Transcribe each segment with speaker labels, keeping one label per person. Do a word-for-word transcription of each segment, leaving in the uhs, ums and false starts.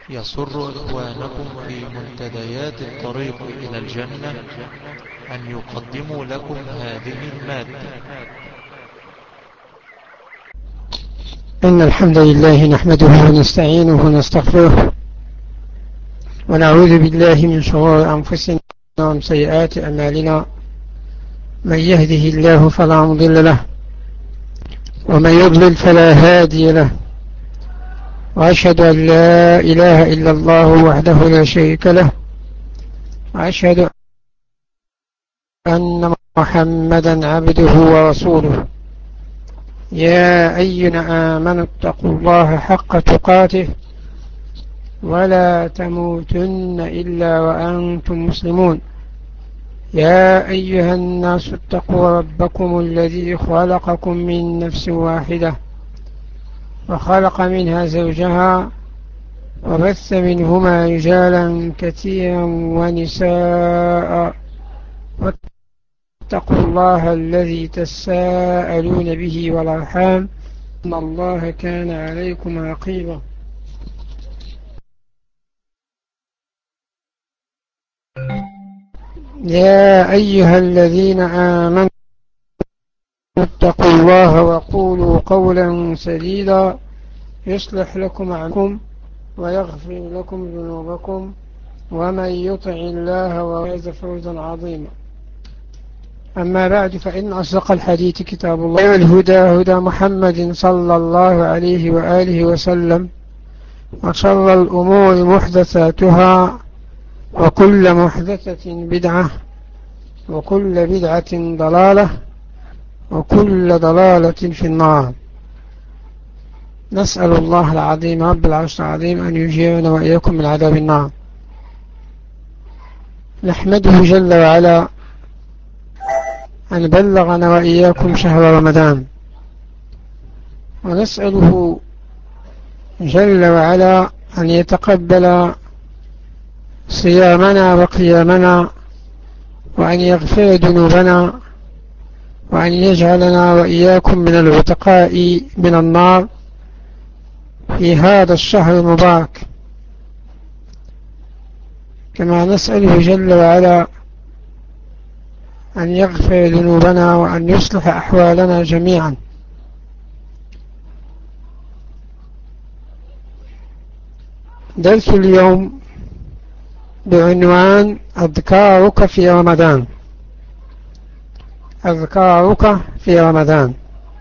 Speaker 1: يسر إخوانكم في منتديات الطريق إلى الجنة أن يقدموا لكم هذه المادة.
Speaker 2: إن الحمد لله نحمده ونستعينه ونستغفره ونعوذ بالله من شرور أنفسنا ومن سيئات أعمالنا. من يهده الله فلا مضل له ومن يضلل فلا هادي له، وأشهد أن لا إله إلا الله وحده لا شريك له، وأشهد أن محمدا عبده ورسوله. يا أيها آمنوا اتقوا الله حق تقاته ولا تموتن إلا وأنتم مسلمون. يا أيها الناس اتقوا ربكم الذي خلقكم من نفس واحدة وخلق منها زوجها وبث منهما رجالا كثيرا ونساء، واتقوا الله الذي تساءلون به والأرحام إن الله كان عليكم رقيبا. يا أيها الذين آمنوا اتقوا الله وقولوا قولا سديدا يصلح لكم أعمالكم ويغفر لكم ذنوبكم، ومن يطع الله وفاز فوزا عظيما. أما بعد، فإن أصدق الحديث كتاب الله، والهدى هدى محمد صلى الله عليه وآله وسلم، وشر الأمور محدثاتها، وكل محدثة بدعة، وكل بدعة ضلالة، وكل ضلالة في النار. نسأل الله العظيم رب العرش العظيم أن يجيرنا وإياكم من عذاب النار. نحمده جل وعلا أن بلغنا وإياكم شهر رمضان، ونسأله جل وعلا أن يتقبل صيامنا وقيامنا، وأن يغفر ذنوبنا، وأن يجعلنا وإياكم من العتقاء من النار في هذا الشهر المبارك. كما نسأله جل وعلا أن يغفر ذنوبنا وأن يصلح أحوالنا جميعا. درس اليوم بعنوان أذكارك في رمضان. أذكارك في رمضان.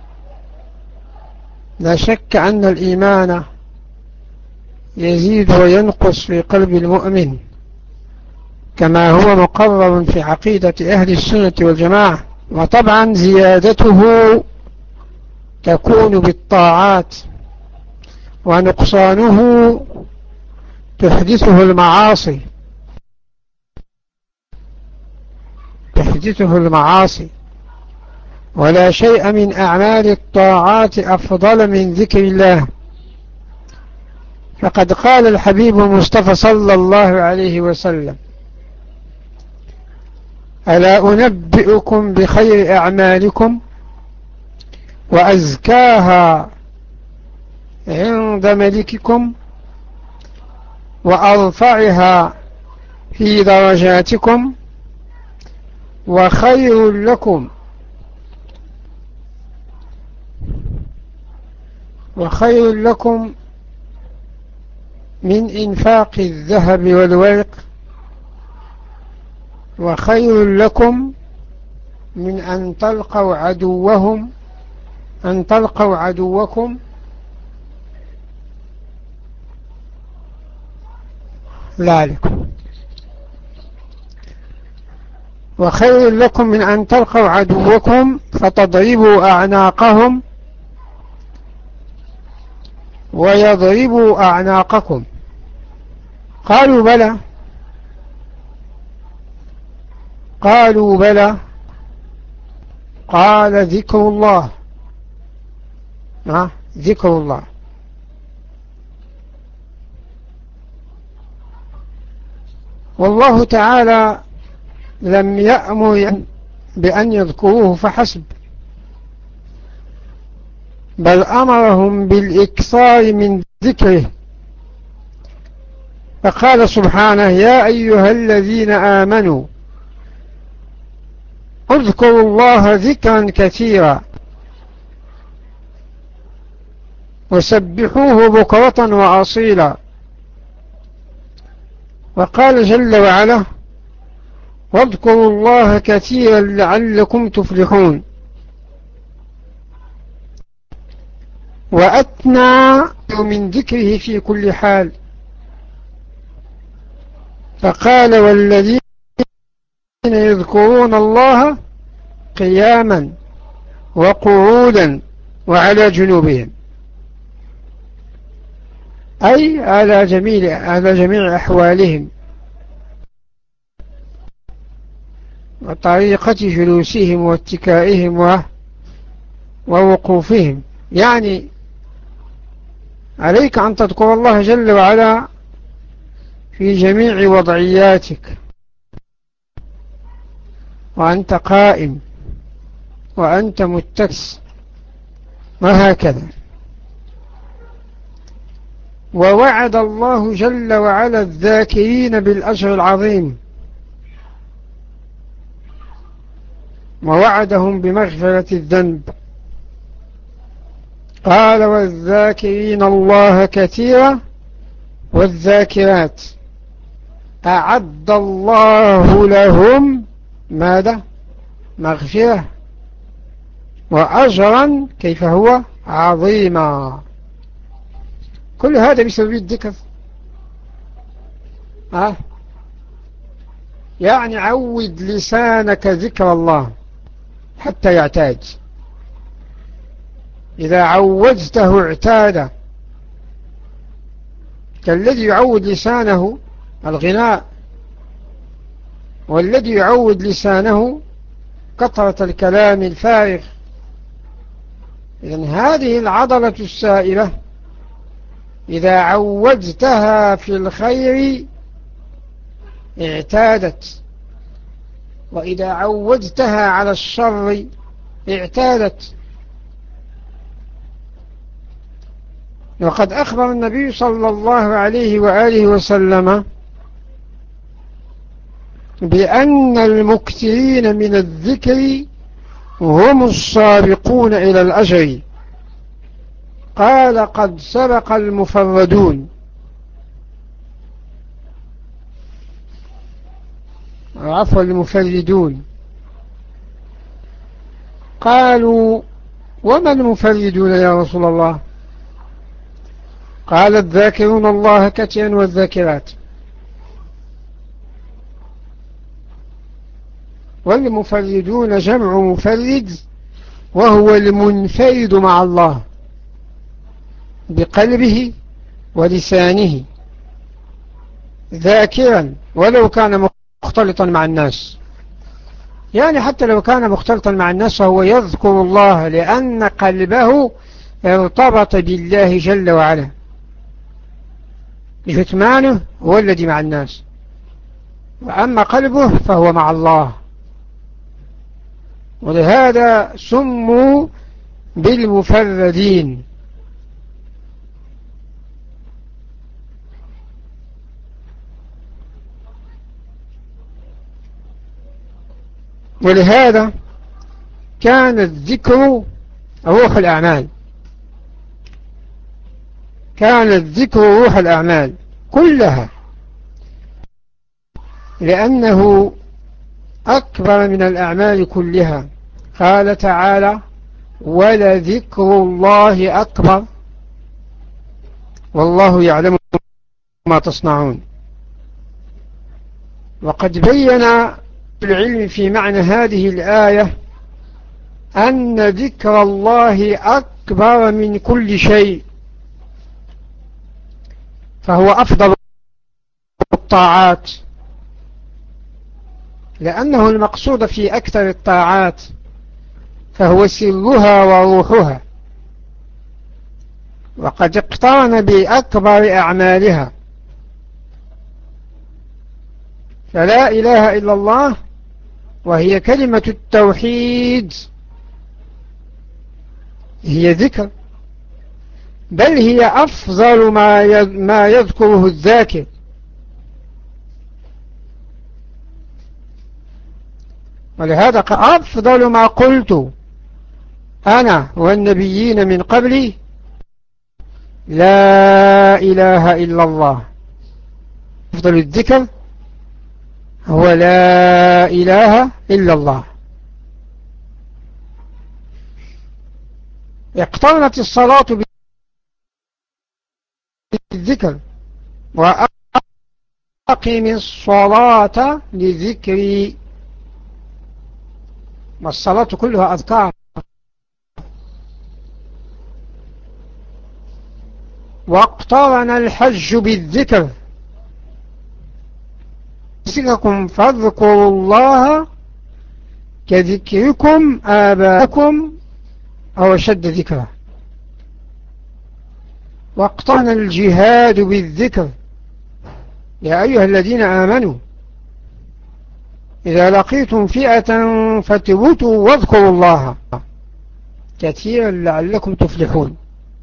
Speaker 2: لا شك أن الإيمان يزيد وينقص في قلب المؤمن، كما هو مقرر في عقيدة أهل السنة والجماعة، وطبعا زيادته تكون بالطاعات، ونقصانه تحدثه المعاصي تحدثه المعاصي ولا شيء من أعمال الطاعات أفضل من ذكر الله. فقد قال الحبيب المصطفى صلى الله عليه وسلم: ألا أنبئكم بخير أعمالكم وأزكاها عند ملككم وأرفعها في درجاتكم وخير لكم وخير لكم من إنفاق الذهب والورق، وخير لكم من أن تلقوا عدوهم أن تلقوا عدوكم ذلكم وخير لكم من أن تلقوا عدوكم فتضربوا أعناقهم ويضربوا أعناقكم. قالوا بلى قالوا بلى قال ذكر الله. ذكر الله. والله تعالى لم يأمر بأن يذكروه فحسب، بل أمرهم بالإكثار من ذكره فقال سبحانه يا أيها الذين آمنوا اذكروا الله ذكرا كثيرا وسبحوه بكرة وأصيلا. وقال جل وعلا واذكروا الله كثيرا لعلكم تفلحون. وأثنى من ذكره في كل حال فقال والذين يذكرون الله قياما وقعودا وعلى جنوبهم، أي على جميع على جميع أحوالهم وطريقة جلوسهم واتكائهم ووقوفهم. يعني عليك أن تذكر الله جل وعلا في جميع وضعياتك، وأنت قائم وأنت متكس وهكذا. ووعد الله جل وعلا الذاكرين بالأجر العظيم، ووعدهم بمغفرة الذنب. قال والذاكرين الله كثيرا والذاكرات أعد الله لهم ماذا؟ مغفرة وأجرا كيف هو عظيما. كل هذا بسبب الذكر. أه؟ يعني عود لسانك ذكر الله حتى يعتاد. إذا عودته اعتاد، كالذي يعود لسانه الغناء، والذي يعود لسانه كثرة الكلام الفارغ. إذن هذه العضلة السائلة إذا عودتها في الخير اعتادت، وإذا عودتها على الشر اعتادت. وقد أخبر النبي صلى الله عليه وآله وسلم بأن المكثرين من الذكر هم السابقون إلى الأجر. قال قد سبق المفردون، عفوا المفردون. قالوا وما المفردون يا رسول الله؟ قال الذاكرون الله كثيرا والذاكرات. والمفردون جمع مفرد، وهو المنفرد مع الله بقلبه ولسانه ذاكرا ولو كان مختلطا مع الناس. يعني حتى لو كان مختلطا مع الناس فهو يذكر الله لأن قلبه ارتبط بالله جل وعلا. جثمانه هو الذي مع الناس، وأما قلبه فهو مع الله. ولهذا سموا بالمفردين. ولهذا كان الذكر روح الأعمال، كان الذكر روح الأعمال كلها، لأنه أكبر من الأعمال كلها. قال تعالى ولذكر الله أكبر والله يعلم ما تصنعون. وقد بين العلم في معنى هذه الآية أن ذكر الله أكبر من كل شيء، فهو أفضل الطاعات، لأنه المقصود في أكثر الطاعات، فهو سرها وروحها، وقد اقترن بأكبر أعمالها. فلا إله إلا الله وهي كلمة التوحيد هي ذكر، بل هي أفضل ما ما يذكره الذاكر، ولهذا قال أفضل ما قلت أنا والنبيين من قبلي لا إله إلا الله. أفضل الذكر هو لا إله إلا الله. اقترنت الصلاة بالذكر وأقم الصلاة لذكري، والصلاة كلها أذكار. واقترن الحج بالذكر ذكركم فاذكروا الله كذكركم آباءكم أو شد ذكره. واقترن الجهاد بالذكر يا أيها الذين آمنوا إذا لقيتم فئة فاثبتوا واذكروا الله كثيرا لعلكم تفلحون.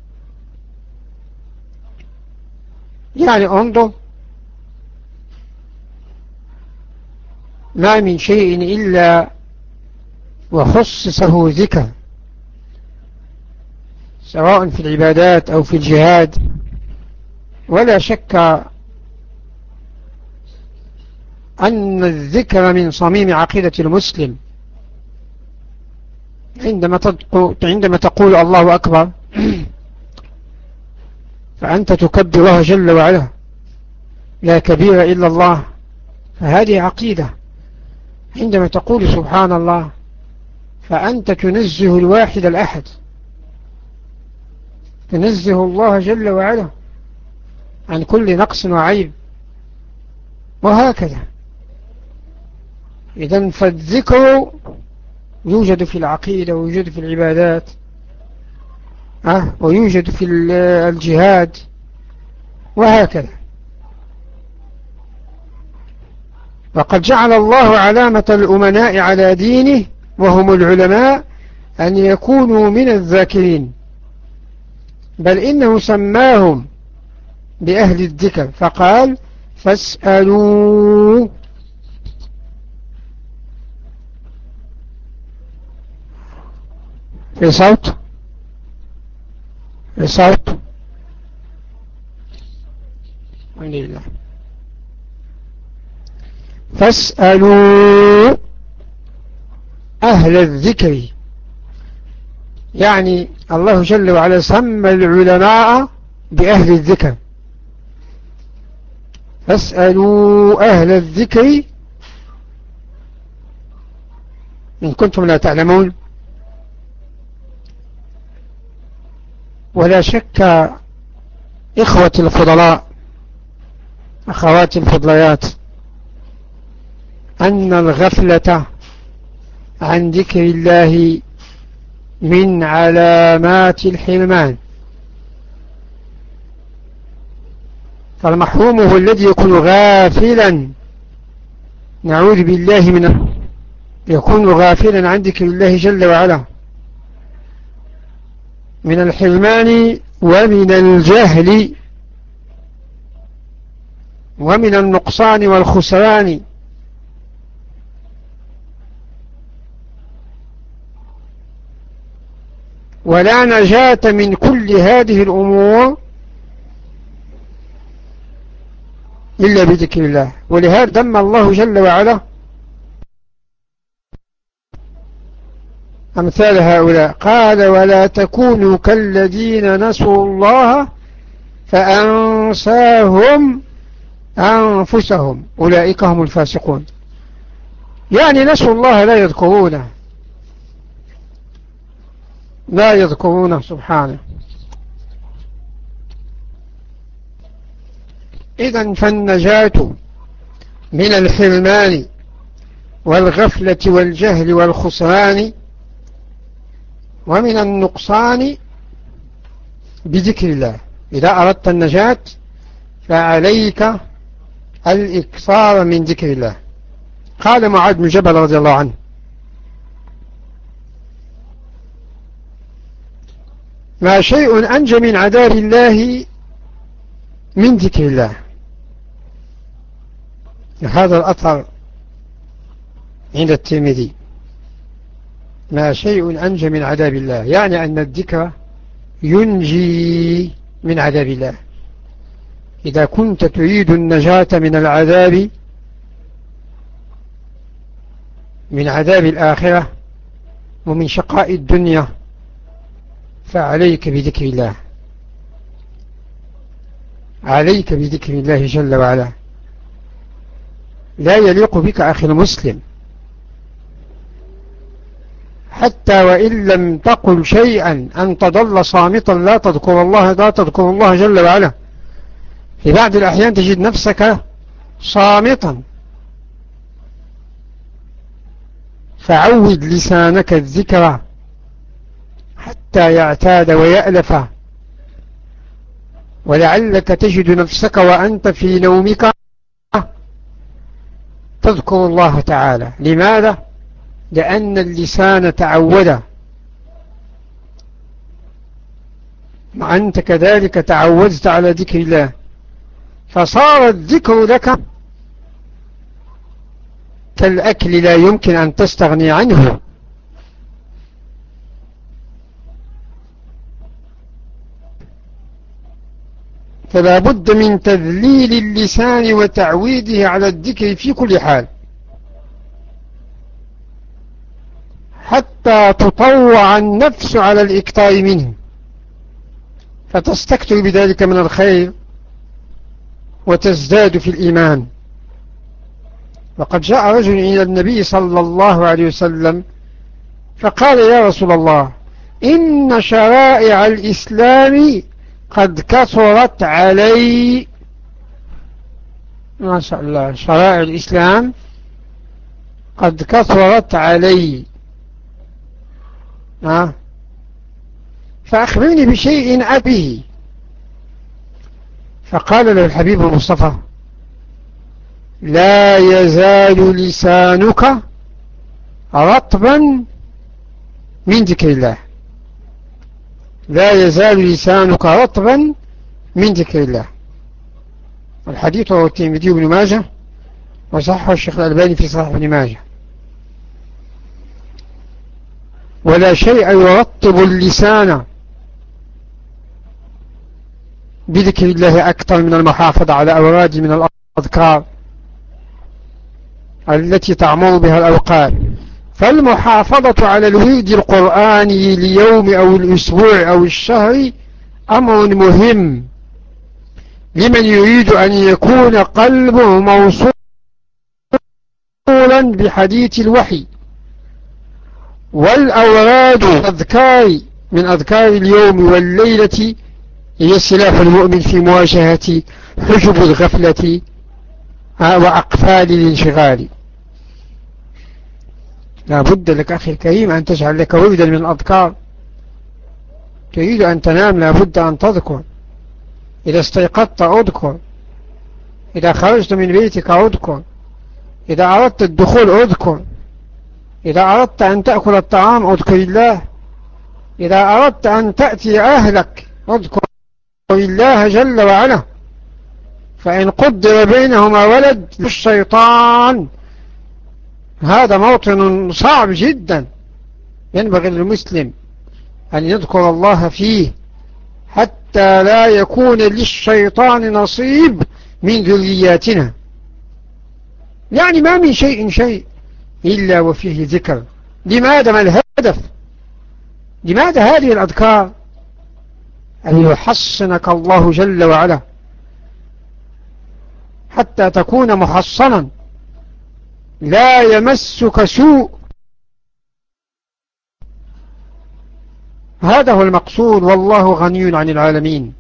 Speaker 2: يعني انظر، ما من شيء إلا وخصصه ذكر، سواء في العبادات أو في الجهاد. ولا شك أن الذكر من صميم عقيدة المسلم. عندما عندما تقول الله أكبر فأنت تكبر الله جل وعلا، لا كبير إلا الله، فهذه عقيدة. عندما تقول سبحان الله فأنت تنزه الواحد الأحد، تنزه الله جل وعلا عن كل نقص وعيب، وهكذا. إذن فالذكر يوجد في العقيدة ويوجد في العبادات أه ويوجد في الجهاد وهكذا. وقد جعل الله علامة الأمناء على دينه وهم العلماء أن يكونوا من الذاكرين، بل إنه سماهم بأهل الذكر فقال فاسألوا في صوت في صوت الحمد لله. فاسألوا أهل الذكر، يعني الله جل وعلا سمى العلماء بأهل الذكر. فاسألوا أهل الذكر إن كنتم لا تعلمون. ولا شك إخوة الفضلاء أخوات الفضليات أن الغفلة عن ذكر الله من علامات الحرمان. فالمحروم هو الذي يكون غافلا، نعوذ بالله من يكون غافلا عن ذكر الله جل وعلا، من الحرمان ومن الجهل ومن النقصان والخسران. ولا نجاة من كل هذه الأمور إلا بذكر الله. ولهذا دم الله جل وعلا أمثال هؤلاء، قال ولا تكونوا كالذين نسوا الله فأنساهم أنفسهم أولئك هم الفاسقون. يعني نسوا الله، لا يذكرونه لا يذكرونه سبحانه. إذن فالنجاة من الحرمان والغفلة والجهل والخسران ومن النقصان بذكر الله. إذا أردت النجاة فعليك الإكثار من ذكر الله. قال معاذ بن جبل رضي الله عنه ما شيء أنجى من عذاب الله من ذكر الله. هذا الأثر عند الترمذي. ما شيء أنجى من عذاب الله، يعني أن الذكر ينجي من عذاب الله. إذا كنت تريد النجاة من العذاب، من عذاب الآخرة ومن شقاء الدنيا، فعليك بذكر الله، عليك بذكر الله جل وعلا. لا يليق بك أخي المسلم حتى وإن لم تقل شيئا أن تظل صامتا لا تذكر الله، لا تذكر الله جل وعلا. في بعض الأحيان تجد نفسك صامتا، فعود لسانك الذكر حتى يعتاد ويألف، ولعلك تجد نفسك وأنت في نومك تذكر الله تعالى. لماذا؟ لأن اللسان تعود، وأنت كذلك تعودت على ذكر الله، فصار الذكر لك كالأكل لا يمكن أن تستغني عنه. فلا بد من تذليل اللسان وتعويده على الذكر في كل حال، حتى تطوع النفس على الإكثار منه، فتستكثر بذلك من الخير وتزداد في الإيمان. وقد جاء رجل إلى النبي صلى الله عليه وسلم فقال: يا رسول الله، إن شرائع الإسلام قد كثرت علي. ما شاء الله، شرائع الإسلام قد كثرت علي، أه؟ فأخبرني بشيء أبيه. فقال له الحبيب المصطفى: لا يزال لسانك رطبا من ذكر الله، لا يزال لسانك رطبا من ذكر الله. الحديث رواه الترمذي وابن ماجه، وصححه الشيخ الألباني في صحيح ابن ماجه. ولا شيء يرطب اللسان بذكر الله أكثر من المحافظة على أوراد من الأذكار التي تعمر بها الأوقات. فالمحافظة على الورد القرآني ليوم أو الأسبوع أو الشهر أمر مهم لمن يريد أن يكون قلبه موصولا بحديث الوحي. والأوراد أذكار من أذكار اليوم والليلة هي سلاح المؤمن في مواجهة حجب الغفلة وأقفال الانشغال. لا بد لك أخي الكريم أن تجعل لك وردا من الأذكار. تريد أن تنام لا بد أن تذكر، إذا استيقظت أذكر، إذا خرجت من بيتك أذكر، إذا أردت الدخول أذكر، إذا أردت أن تأكل الطعام أذكر الله، إذا أردت أن تأتي أهلك أذكر الله جل وعلا. فإن قدر بينهما ولد للشيطان هذا موطن صعب جدا، ينبغي للمسلم أن يذكر الله فيه حتى لا يكون للشيطان نصيب من ذرياتنا. يعني ما من شيء شيء إلا وفيه ذكر. لماذا؟ ما الهدف؟ لماذا هذه الأذكار؟ أن يحصنك الله جل وعلا حتى تكون محصنا لا يمسك سوء. هذا هو المقصود، والله غني عن العالمين.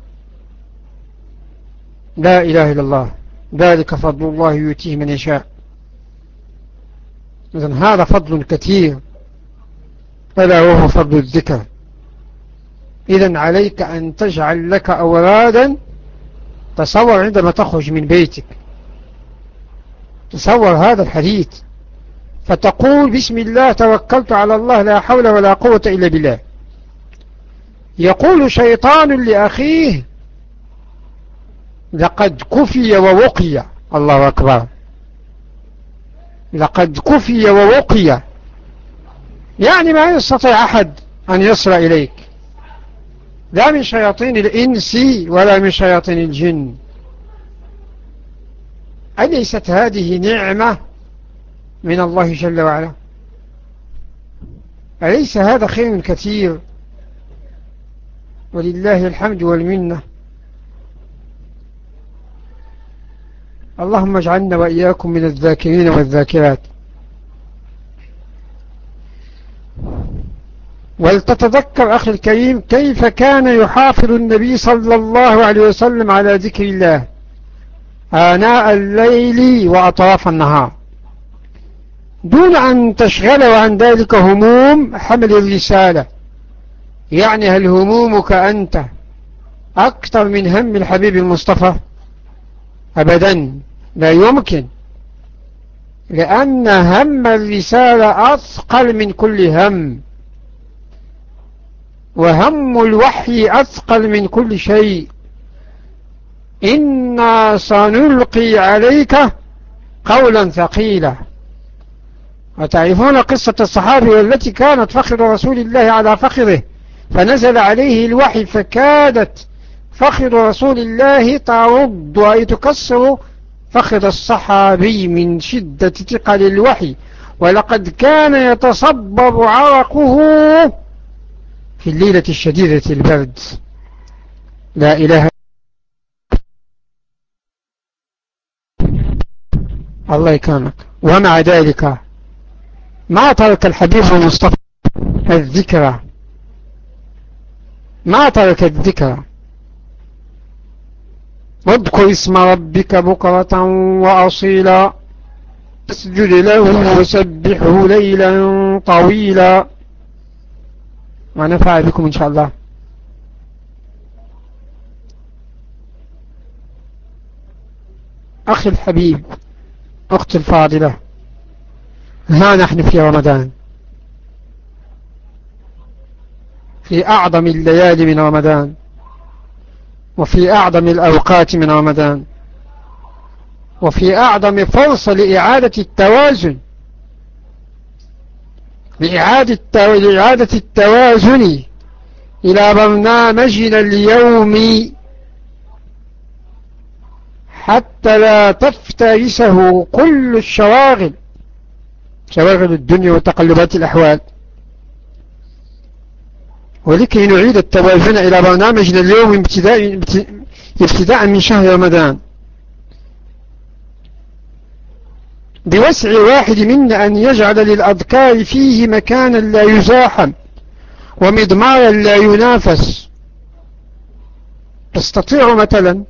Speaker 2: لا إله إلا الله، ذلك فضل الله يؤتيه من يشاء. إذن هذا فضل كثير، ألا وهو فضل الذكر. إذن عليك أن تجعل لك أورادا. تصور عندما تخرج من بيتك، تصور هذا الحديث، فتقول بسم الله توكلت على الله لا حول ولا قوة إلا بالله. يقول شيطان لأخيه لقد كفي ووقي. الله أكبر، لقد كفي ووقي. يعني ما يستطيع أحد أن يصل إليك، لا من شياطين الإنس ولا من شياطين الجن. أليست هذه نعمة من الله جل وعلا؟ أليس هذا خير كثير؟ ولله الحمد والمنة. اللهم اجعلنا وإياكم من الذاكرين والذاكرات. ولتتذكر أخي الكريم كيف كان يحافظ النبي صلى الله عليه وسلم على ذكر الله آناء الليل وأطراف النهار، دون أن تشغله عن ذلك هموم حمل الرسالة. يعني هل همومك أنت أكثر من هم الحبيب المصطفى؟ أبدا، لا يمكن، لأن هم الرسالة أثقل من كل هم، وهم الوحي أثقل من كل شيء. إنا سنلقي عليك قولا ثقيلا. وتعرفون قصة الصحابي والتي كانت فخذ رسول الله على فخذه فنزل عليه الوحي فكادت فخذ رسول الله ترد أي تكسر فخذ الصحابي من شدة ثقل الوحي، ولقد كان يتصبب عرقه في الليلة الشديدة البرد. لا إله الله يكرمك. ومع ذلك ما ترك الحبيب المصطفى الذكرى، ما ترك الذكرى. واذكر اسم ربك بكرة وأصيلا، اسجد له وسبحه ليلا طويلا. ونفع بكم إن شاء الله. أخي الحبيب، أختي الفاضلة، ها نحن في رمضان، في أعظم الليالي من رمضان، وفي أعظم الأوقات من رمضان، وفي أعظم فرصة لإعادة التوازن، لإعادة لإعادة التوازن إلى برنامجنا اليومي حتى لا تفترسه كل الشواغل، شواغل الدنيا وتقلبات الأحوال. ولكي نعيد التوازن إلى برنامجنا اليوم ابتداء ابتداء من شهر رمضان، بوسع واحد منا أن يجعل للأذكار فيه مكانا لا يزاحم ومضمارا لا ينافس. تستطيع مثلا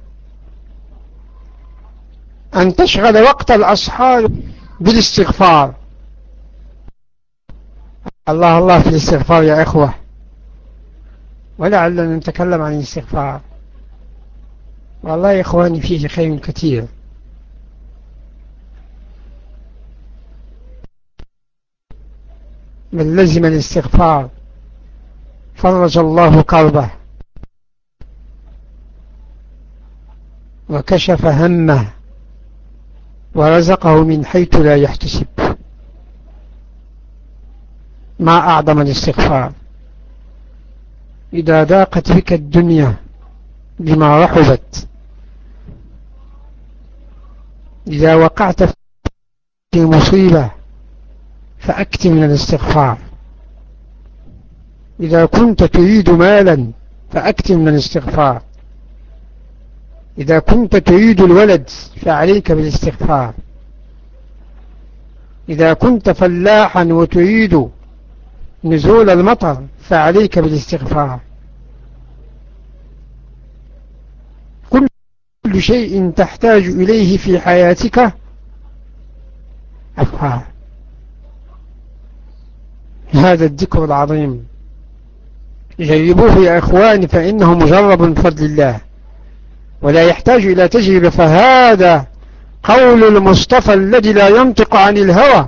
Speaker 2: أن تشغل وقت الأسحار بالاستغفار. الله الله في الاستغفار يا إخوة، ولعلنا نتكلم عن الاستغفار. والله يا إخواني فيه خير كثير. من لزم الاستغفار فرج الله كربه وكشف همه ورزقه من حيث لا يحتسب. ما أعظم الاستغفار. إذا ضاقت بك الدنيا بما رحبت، إذا وقعت في مصيبة فأكثر من الاستغفار. إذا كنت تريد مالا فأكثر من الاستغفار. إذا كنت تريد الولد فعليك بالاستغفار. إذا كنت فلاحا وتريد نزول المطر فعليك بالاستغفار. كل شيء تحتاج إليه في حياتك أفعال. هذا الذكر العظيم جربوه يا إخواني، فإنه مجرب من فضل الله ولا يحتاج إلى تجربة. فهذا قول المصطفى الذي لا ينطق عن الهوى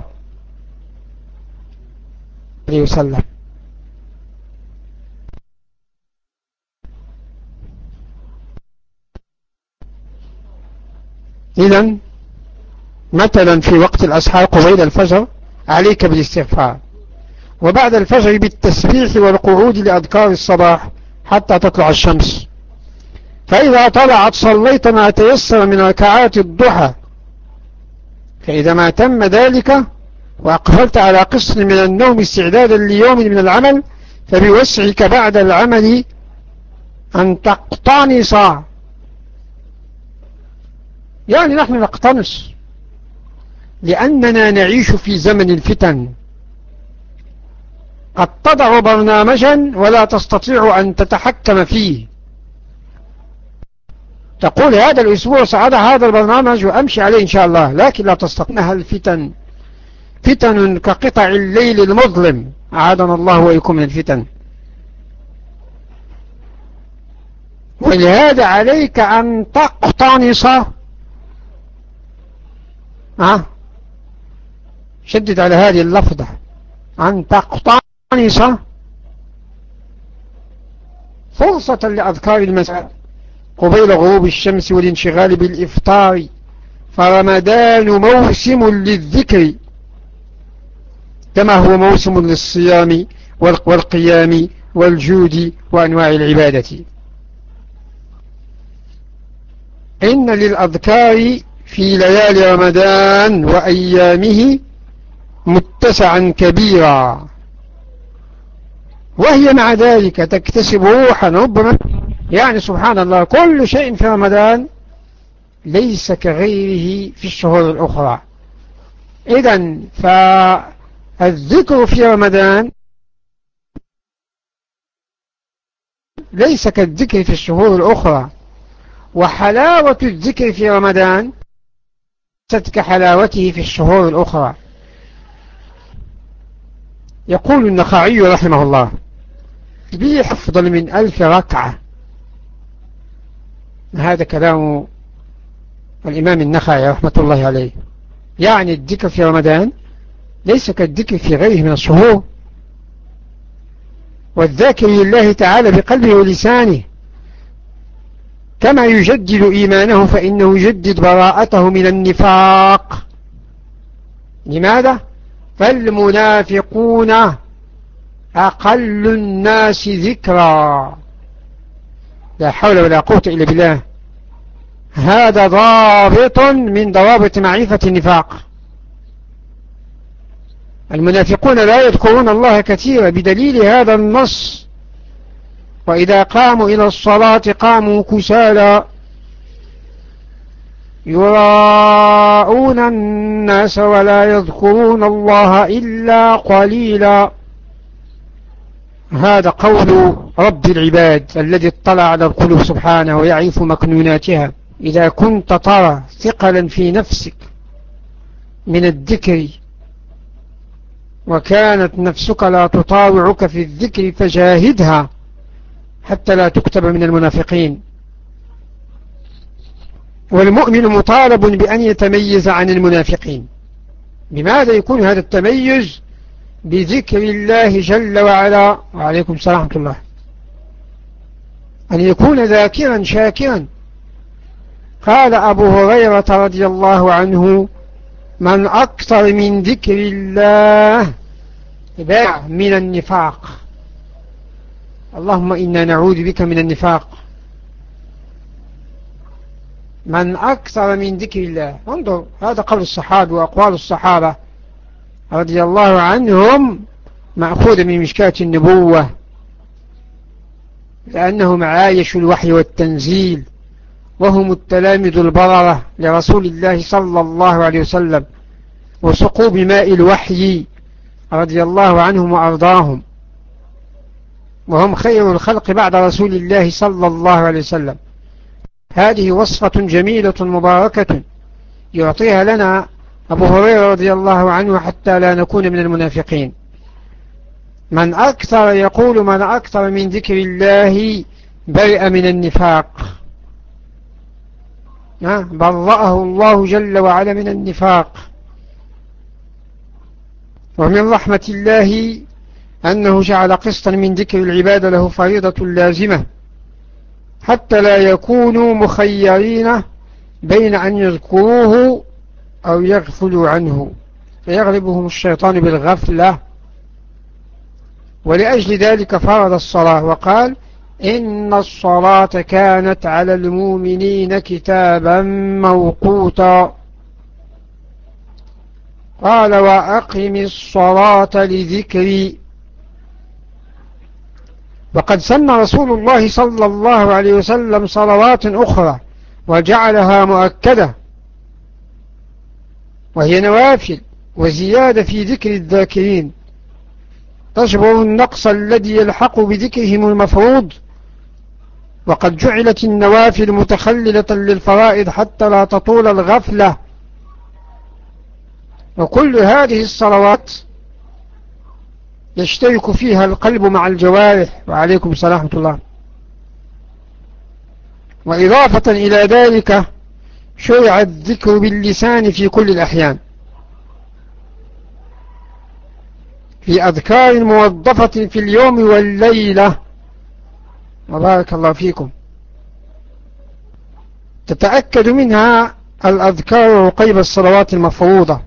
Speaker 2: عليه وسلم. إذن مثلا في وقت الأسحار قبيل الفجر عليك بالاستغفار، وبعد الفجر بالتسبيح والقعود لأذكار الصباح حتى تطلع الشمس. فإذا طلعت صليت ما تيسر من ركعات الضحى. فإذا ما تم ذلك وأقفلت على قسط من النوم استعدادا ليوم من العمل، فبوسعك بعد العمل أن تقتنص، يعني نحن نقتنص لأننا نعيش في زمن الفتن. قد تضع برنامجا ولا تستطيع أن تتحكم فيه، تقول هذا الأسبوع سأضع هذا البرنامج وأمشي عليه إن شاء الله، لكن لا تستطيعها الفتن، فتن كقطع الليل المظلم، أعاذنا الله وإياكم من الفتن. ولهذا عليك أن تقتنص، أه؟ شدد على هذه اللفظة، أن تقتنص فرصة لأذكار المساء قبيل غروب الشمس والانشغال بالإفطار، فرمضان موسم للذكر كما هو موسم للصيام والقيام والجود وأنواع العبادة. إن للأذكار في ليالي رمضان وأيامه متسعا كبيرا، وهي مع ذلك تكتسب روحا ربما، يعني سبحان الله كل شيء في رمضان ليس كغيره في الشهور الأخرى. إذن فالذكر في رمضان ليس كالذكر في الشهور الأخرى، وحلاوة الذكر في رمضان ليست كحلاوته في الشهور الأخرى. يقول النخعي رحمه الله: بي أفضل من ألف ركعة. هذا كلام الإمام النخعي رحمة الله عليه، يعني الذكر في رمضان ليس كالذكر في غيره من الشهور. والذاكر لله تعالى بقلبه ولسانه كما يجدد إيمانه فإنه يجدد براءته من النفاق. لماذا؟ فالمنافقون أقل الناس ذكرا. لا حول ولا قوة إلا بالله. هذا ضابط من ضوابط معرفة النفاق. المنافقون لا يذكرون الله كثيرا بدليل هذا النص: وإذا قاموا إلى الصلاة قاموا كسالى يراءون الناس ولا يذكرون الله إلا قليلا. هذا قول رب العباد الذي اطلع على القلوب سبحانه ويعرف مكنوناتها. إذا كنت ترى ثقلا في نفسك من الذكر وكانت نفسك لا تطاوعك في الذكر فجاهدها حتى لا تكتب من المنافقين. والمؤمن مطالب بأن يتميز عن المنافقين. بماذا يكون هذا التميز؟ بذكر الله جل وعلا. وعليكم السلام ورحمة الله. أن يكون ذاكرا شاكرا. قال أبو هريرة رضي الله عنه: من أكثر من ذكر الله باع من النفاق. اللهم إنا نعوذ بك من النفاق. من أكثر من ذكر الله. انظر، هذا قول الصحابة وأقوال الصحابة رضي الله عنهم مأخوذ من مشكاة النبوة، لأنهم عايشوا الوحي والتنزيل وهم التلامذ البررة لرسول الله صلى الله عليه وسلم وسقوا بماء الوحي رضي الله عنهم وأرضاهم، وهم خير الخلق بعد رسول الله صلى الله عليه وسلم. هذه وصفة جميلة مباركة يعطيها لنا أبو هريرة رضي الله عنه حتى لا نكون من المنافقين. من أكثر، يقول من أكثر من ذكر الله برئ من النفاق. برأه الله جل وعلا من النفاق. ومن رحمة الله أنه جعل قسطا من ذكر العبادة له فريضة لازمة حتى لا يكونوا مخيرين بين أن يذكروه أو يغفلوا عنه فيغلبهم الشيطان بالغفلة. ولأجل ذلك فرض الصلاة وقال إن الصلاة كانت على المؤمنين كتابا موقوتا. قال وأقم الصلاة لذكري. وقد سن رسول الله صلى الله عليه وسلم صلوات أخرى وجعلها مؤكدة، وهي نوافل وزيادة في ذكر الذاكرين تشبه النقص الذي يلحق بذكرهم المفروض. وقد جعلت النوافل متخللة للفرائض حتى لا تطول الغفلة. وكل هذه الصلوات يشترك فيها القلب مع الجوارح. وعليكم السلام ورحمة الله. وإضافة إلى ذلك شرع الذكر باللسان في كل الأحيان، في أذكار موظفة في اليوم والليلة. وبارك الله فيكم. تتأكد منها الأذكار عقيب الصلوات المفروضة،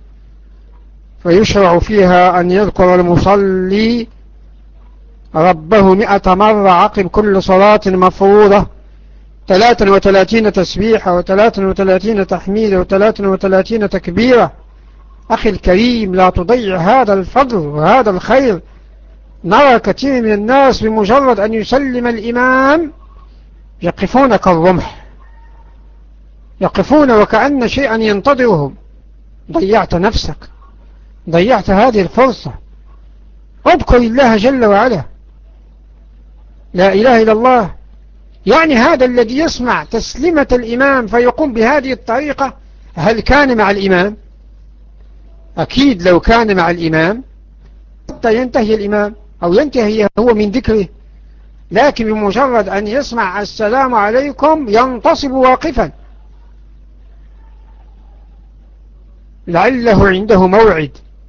Speaker 2: فيشرع فيها أن يذكر المصلي ربه مئة مرة عقب كل صلاة مفروضة، ثلاثا وثلاثين تسبيحة وثلاثا وثلاثين تحميدة وثلاثا وثلاثين تكبيرة. أخي الكريم، لا تضيع هذا الفضل وهذا الخير. نرى كثير من الناس بمجرد أن يسلم الإمام يقفون كالرمح، يقفون وكأن شيئا ينتظرهم. ضيعت نفسك، ضيعت هذه الفرصة. اذكر الله جل وعلا، لا إله إلا الله. يعني هذا الذي يسمع تسليمة الإمام فيقوم بهذه الطريقة، هل كان مع الإمام؟ أكيد لو كان مع الإمام حتى ينتهي الإمام أو ينتهي هو من ذكره، لكن بمجرد أن يسمع السلام عليكم ينتصب واقفا، لعله عنده موعد،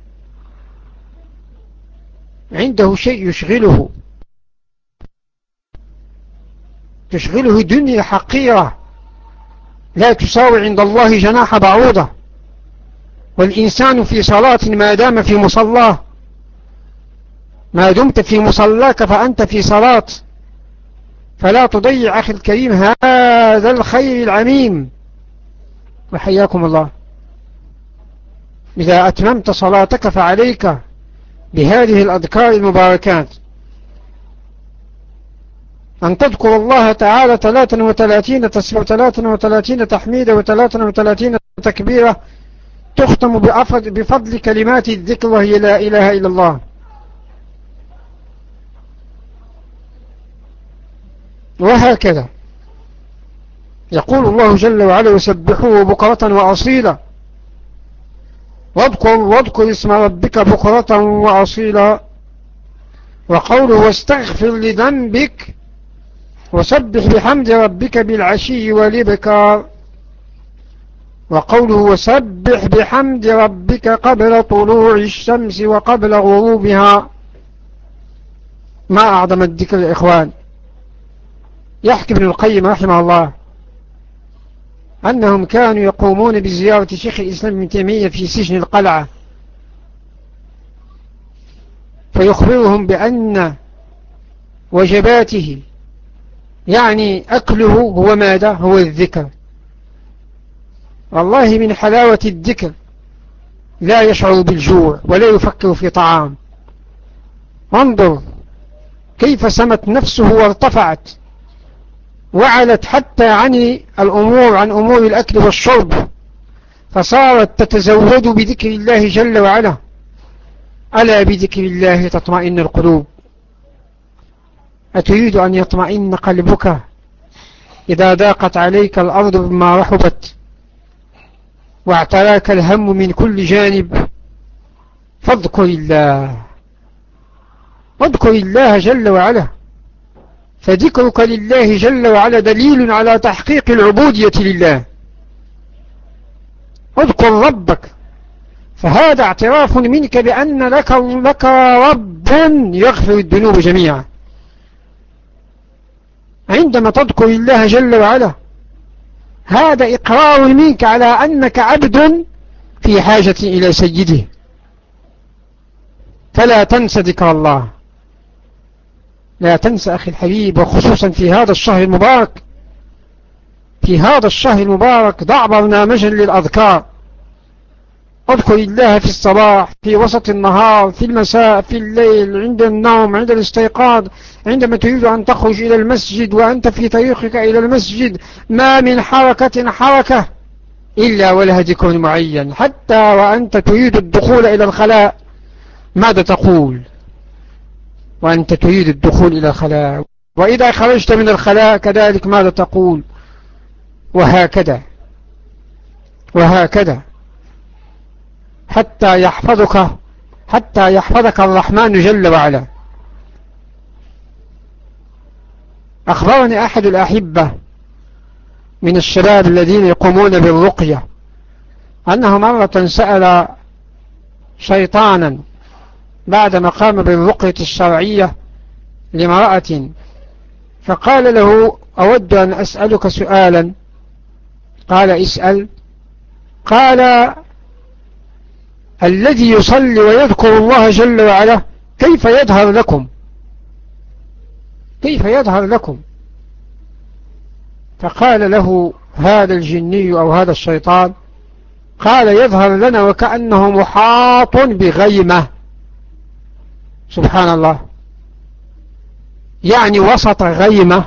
Speaker 2: عنده شيء يشغله، تشغله دنيا حقيرة لا تساوي عند الله جناح بعوضة. والإنسان في صلاة ما دام في مصلاه، ما دمت في مصلاك فأنت في صلاة. فلا تضيع أخي الكريم هذا الخير العميم. وحياكم الله. إذا أتممت صلاتك فعليك بهذه الأذكار المباركات، أن تذكر الله تعالى ثلاثا وثلاثين تسبيحة وثلاثا وثلاثين تحميدة وثلاثا وثلاثين تكبيرة، تختم بفضل كلمات الذكر وهي لا إله إلا الله. وهكذا يقول الله جل وعلا وسبحوه بكرة وأصيلا. واذكر واذكر اسم ربك بكرة وأصيلا. وقوله واستغفر لذنبك وسبح بحمد ربك بالعشي والإبكار. وقوله وسبح بحمد ربك قبل طلوع الشمس وقبل غروبها. ما أعظم الذكر يا إخوان. يحكي ابن القيم رحمه الله أنهم كانوا يقومون بزيارة شيخ الإسلام ابن تيمية في سجن القلعة، فيخبرهم بأن وجباته يعني أكله هو ماذا؟ هو الذكر. والله من حلاوة الذكر لا يشعر بالجوع ولا يفكر في طعام. انظر كيف سمت نفسه وارتفعت وعلت حتى عن الأمور عن أمور الأكل والشرب، فصارت تتزود بذكر الله جل وعلا. ألا بذكر الله تطمئن القلوب. أتريد أن يطمئن قلبك إذا ضاقت عليك الأرض بما رحبت واعتراك الهم من كل جانب؟ فاذكر الله، واذكر الله جل وعلا. فذكرك لله جل وعلا دليل على تحقيق العبودية لله. اذكر ربك، فهذا اعتراف منك بأن لك, لك رب يغفر الذنوب جميعا. عندما تذكر الله جل وعلا هذا إقرار منك على أنك عبد في حاجة إلى سيده، فلا تنس ذكر الله. لا تنسى أخي الحبيب، وخصوصا في هذا الشهر المبارك، في هذا الشهر المبارك ضع برنامجا للأذكار. اذكر الله في الصباح، في وسط النهار، في المساء، في الليل، عند النوم، عند الاستيقاظ، عندما تريد أن تخرج إلى المسجد وأنت في طريقك إلى المسجد. ما من حركة حركة إلا ولها ذكر معين. حتى وأنت تريد الدخول إلى الخلاء ماذا تقول؟ وأنت تريد الدخول إلى الخلاء، وإذا خرجت من الخلاء كذلك ماذا تقول؟ وهكذا وهكذا حتى يحفظك حتى يحفظك الرحمن جل وعلا. أخبرني أحد الأحبة من الشباب الذين يقومون بالرقية أنه مرة سأل شيطانا بعدما قام بالرقية الشرعية لامرأة، فقال له: أود أن أسألك سؤالا. قال: اسأل. قال: الذي يصلي ويذكر الله جل وعلا كيف يظهر لكم؟ كيف يظهر لكم؟ فقال له هذا الجني أو هذا الشيطان، قال: يظهر لنا وكأنه محاط بغيمة. سبحان الله، يعني وسط غيمة،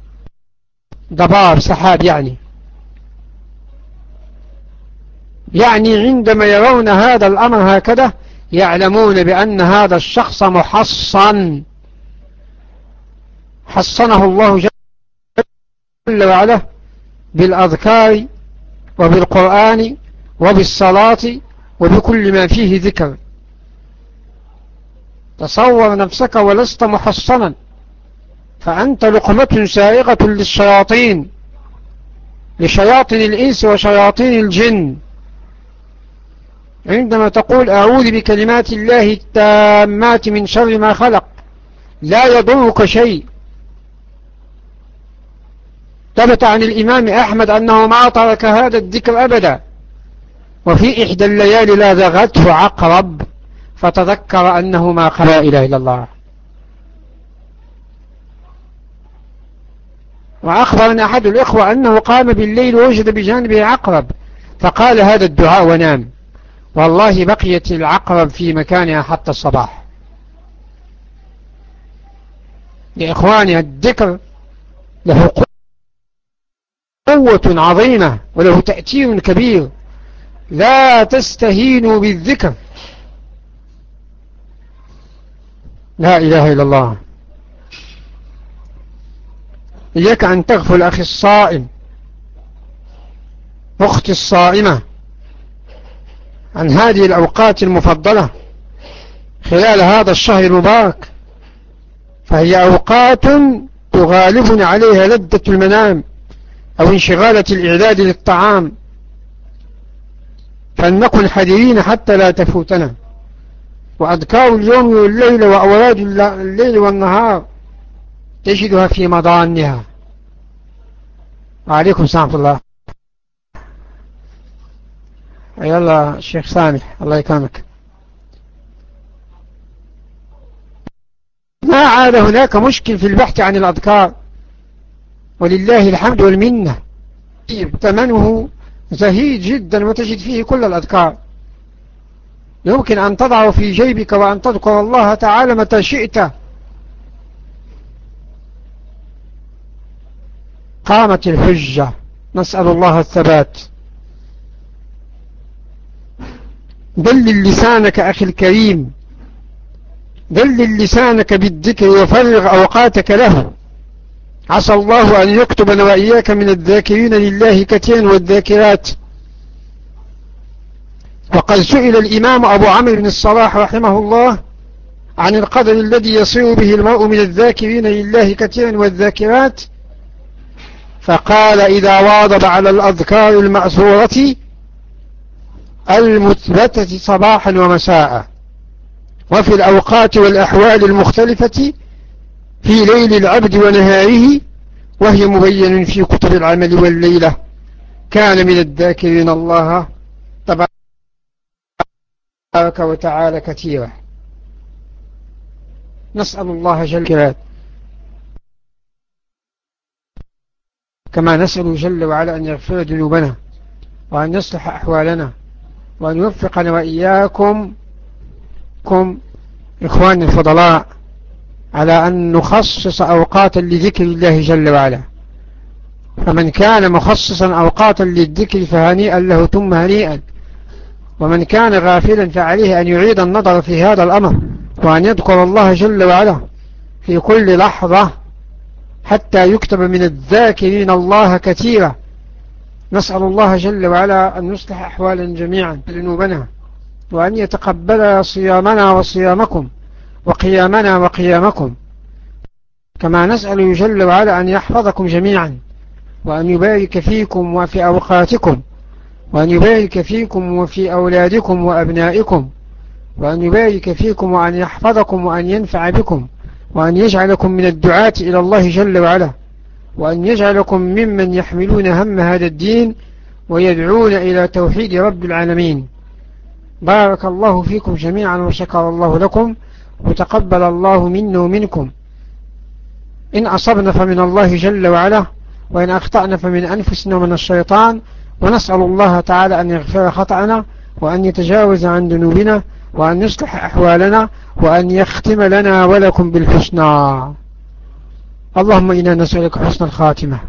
Speaker 2: ضباب سحاب، يعني يعني عندما يرون هذا الأمر هكذا يعلمون بأن هذا الشخص محصن، حصنه الله جل وعلا بالأذكار وبالقرآن وبالصلاة وبكل ما فيه ذكر. تصور نفسك ولست محصنا، فأنت لقمة سائغة للشياطين، لشياطين الإنس وشياطين الجن. عندما تقول: أعوذ بكلمات الله التامات من شر ما خلق، لا يضرك شيء. ثبت عن الإمام أحمد أنه ما ترك هذا الذكر أبدا، وفي إحدى الليالي لدغته عقرب فتذكر أنه ما قال لا إله إلا الله. وأخبرنا أحد الإخوة أنه قام بالليل ووجد بجانبه عقرب فقال هذا الدعاء ونام، والله بقيت العقرب في مكانها حتى الصباح. يا إخواني، الذكر له قوة عظيمة وله تأثير كبير، لا تستهينوا بالذكر. لا إله إلا الله. إياك أن تغفل أخي الصائم، أختي الصائمة، عن هذه الأوقات المفضلة خلال هذا الشهر المبارك، فهي أوقات تغالبنا عليها لذة المنام أو انشغالة الإعداد للطعام، فلنكن حذرين حتى لا تفوتنا. وأذكار اليوم والليل وأوراد الليل والنهار تجدها في مضانها. وعليكم السلام ورحمة الله. يلا الشيخ سامح، الله يكرمك. ما عاد هناك مشكل في البحث عن الأذكار، ولله الحمد والمنة. ثمنه زهيد جدا وتجد فيه كل الأذكار، يمكن أن تضعه في جيبك وأن تذكر الله تعالى متى شئت. قامت الحجة، نسأل الله الثبات. دلل لسانك أخي الكريم، دلل لسانك بالذكر وفرغ أوقاتك له. عسى الله أن يكتبنا وإياك من الذاكرين لله كثيرا والذاكرات. وقد سئل الإمام أبو عمرو بن الصلاح رحمه الله عن القدر الذي يصير به المرء من الذاكرين لله كثيرا والذاكرات، فقال: إذا واظب على الأذكار المأثورة المثبتة صباحا ومساء، وفي الأوقات والأحوال المختلفة في ليل العبد ونهاره، وهي مبين في كتب العمل والليلة، كان من الذاكرين الله تبارك وتعالى كثيرا. نسأل الله جل وعلا كما نسأل جل وعلا أن يغفر ذنوبنا وأن يصلح أحوالنا وأن يوفقنا وإياكم كم إخواني الفضلاء على أن نخصص أوقاتا لذكر الله جل وعلا. فمن كان مخصصا أوقاتا للذكر فهنيئا له ثم هنيئا، ومن كان غافلا فعليه أن يعيد النظر في هذا الأمر وأن يذكر الله جل وعلا في كل لحظة حتى يكتب من الذاكرين الله كثيرا. نسأل الله جل وعلا أن يصلح أحوالا جميعا ذنوبنا، وأن يتقبل صيامنا وصيامكم وقيامنا وقيامكم، كما نسأل جل وعلا أن يحفظكم جميعا وأن يبارك فيكم وفي أوقاتكم، وأن يبارك فيكم وفي أولادكم وأبنائكم، وأن يبارك فيكم وأن يحفظكم وأن ينفع بكم، وأن يجعلكم من الدعاة إلى الله جل وعلا، وأن يجعلكم ممن يحملون هم هذا الدين ويدعون إلى توحيد رب العالمين. بارك الله فيكم جميعا وشكر الله لكم وتقبل الله منا ومنكم. إن أصبنا فمن الله جل وعلا، وإن أخطأنا فمن أنفسنا ومن الشيطان، ونسأل الله تعالى أن يغفر خطأنا وأن يتجاوز عن ذنوبنا وأن يصلح أحوالنا وأن يختم لنا ولكم بالحسنى. اللهم إنا نسألك حسن الخاتمة،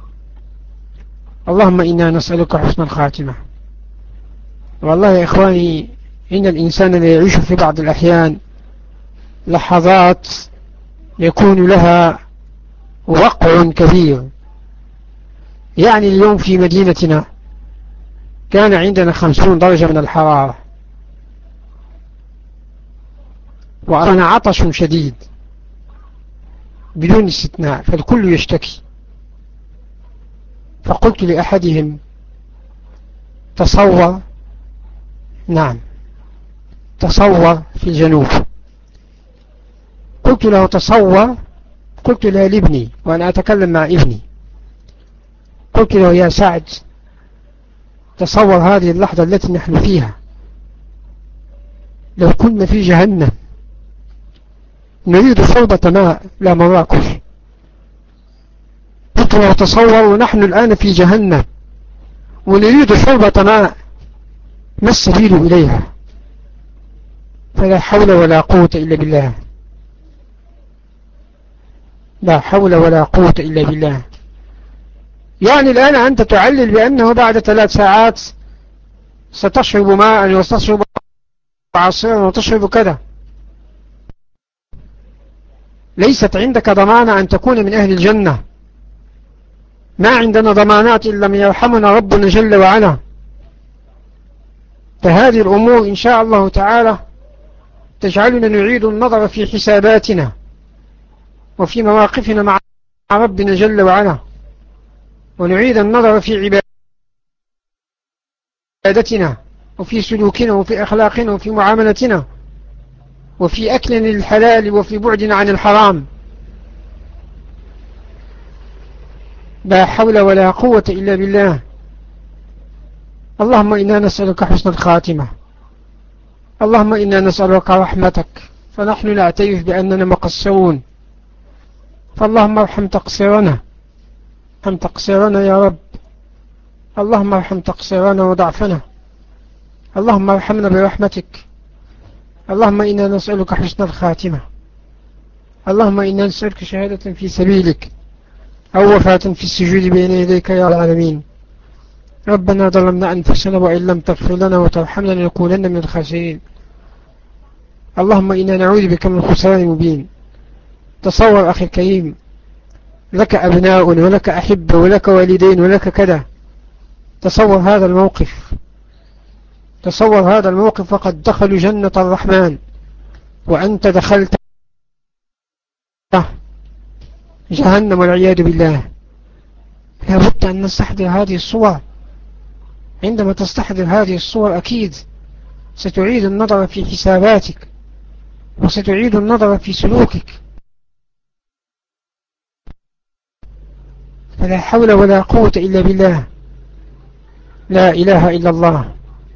Speaker 2: اللهم إنا نسألك حسن الخاتمة. والله يا إخواني، إن الإنسان لا يعيش في بعض الأحيان لحظات يكون لها وقع كبير. يعني اليوم في مدينتنا كان عندنا خمسون درجة من الحرارة، وأنا عطش شديد بدون استثناء، فالكل يشتكي. فقلت لأحدهم تصور، نعم تصور في الجنوب. قلت له تصور، قلت له لابني وأنا أتكلم مع ابني، قلت له يا سعد تصور هذه اللحظة التي نحن فيها لو كنا في جهنم نريد شربة ماء لا مراكش. قلت له تصور ونحن الآن في جهنم ونريد شربة ماء، ما السبيل إليها؟ فلا حول ولا قوة إلا بالله، لا حول ولا قوة إلا بالله. يعني الآن أنت تعلل بأنه بعد ثلاث ساعات ستشرب ماء وستشرب عصيرا وتشرب كذا. ليست عندك ضمانة أن تكون من أهل الجنة. ما عندنا ضمانات إلا من يرحمنا ربنا جل وعلا. فهذه الأمور إن شاء الله تعالى تجعلنا نعيد النظر في حساباتنا وفي مواقفنا مع ربنا جل وعلا، ونعيد النظر في عبادتنا وفي سلوكنا وفي أخلاقنا وفي معاملتنا وفي أكلنا للحلال وفي بعدنا عن الحرام. لا حول ولا قوة إلا بالله. اللهم إنا نسألك حسن الخاتمة، اللهم إنا نسألك رحمتك، فنحن نعترف بأننا مقصرون، فاللهم ارحم تقصيرنا، ارحم تقصيرنا يا رب، اللهم ارحم تقصيرنا وضعفنا، اللهم ارحمنا برحمتك. اللهم إنا نسألك حسن الخاتمة، اللهم إنا نسألك شهادة في سبيلك أو وفاة في السجود بين يديك يا العالمين. ربنا ظلمنا أنفسنا وإن لم تغفر لنا وترحمنا لنكونن من الخاسرين. اللهم إنا نعوذ بك من الخسران المبين. تصور أخي الكريم، لك أبناء ولك أحبة ولك والدين ولك كذا. تصور هذا الموقف، تصور هذا الموقف وقد دخلوا جنة الرحمن وأنت دخلت جهنم والعياذ بالله. لابد أن نستحضر هذه الصور. عندما تستحضر هذه الصور أكيد ستعيد النظر في حساباتك وستعيد النظر في سلوكك. فلا حول ولا قوة إلا بالله. لا إله إلا الله،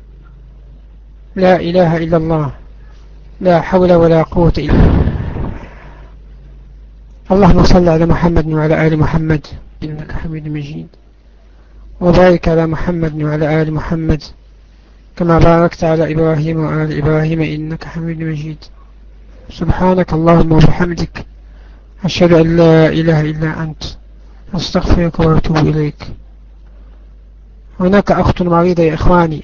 Speaker 2: لا إله إلا الله، لا حول ولا قوة إلا بالله. اللهم صل على محمد وعلى آل محمد إنك حميد مجيد، وبارك على محمد وعلى آل محمد كما باركت على إبراهيم وآل إبراهيم إنك حميد مجيد. سبحانك اللهم وبحمدك، أشهد أن لا إله إلا أنت، أستغفرك وأتوب إليك. هناك أخت مريضة يا إخواني.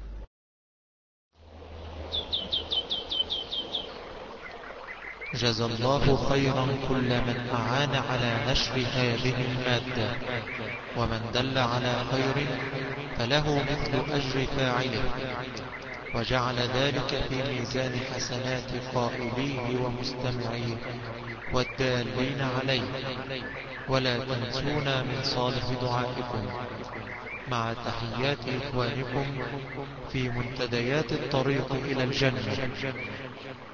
Speaker 1: جزى الله خيرا كل من أعان على نشر هذه المادة، ومن دل على خير فله مثل أجر فاعله، وجعل ذلك في ميزان حسنات قائليه ومستمعيه والدالين عليه. ولا تنسونا من صالح دعائكم، مع تحيات إخوانكم في منتديات الطريق إلى الجنة.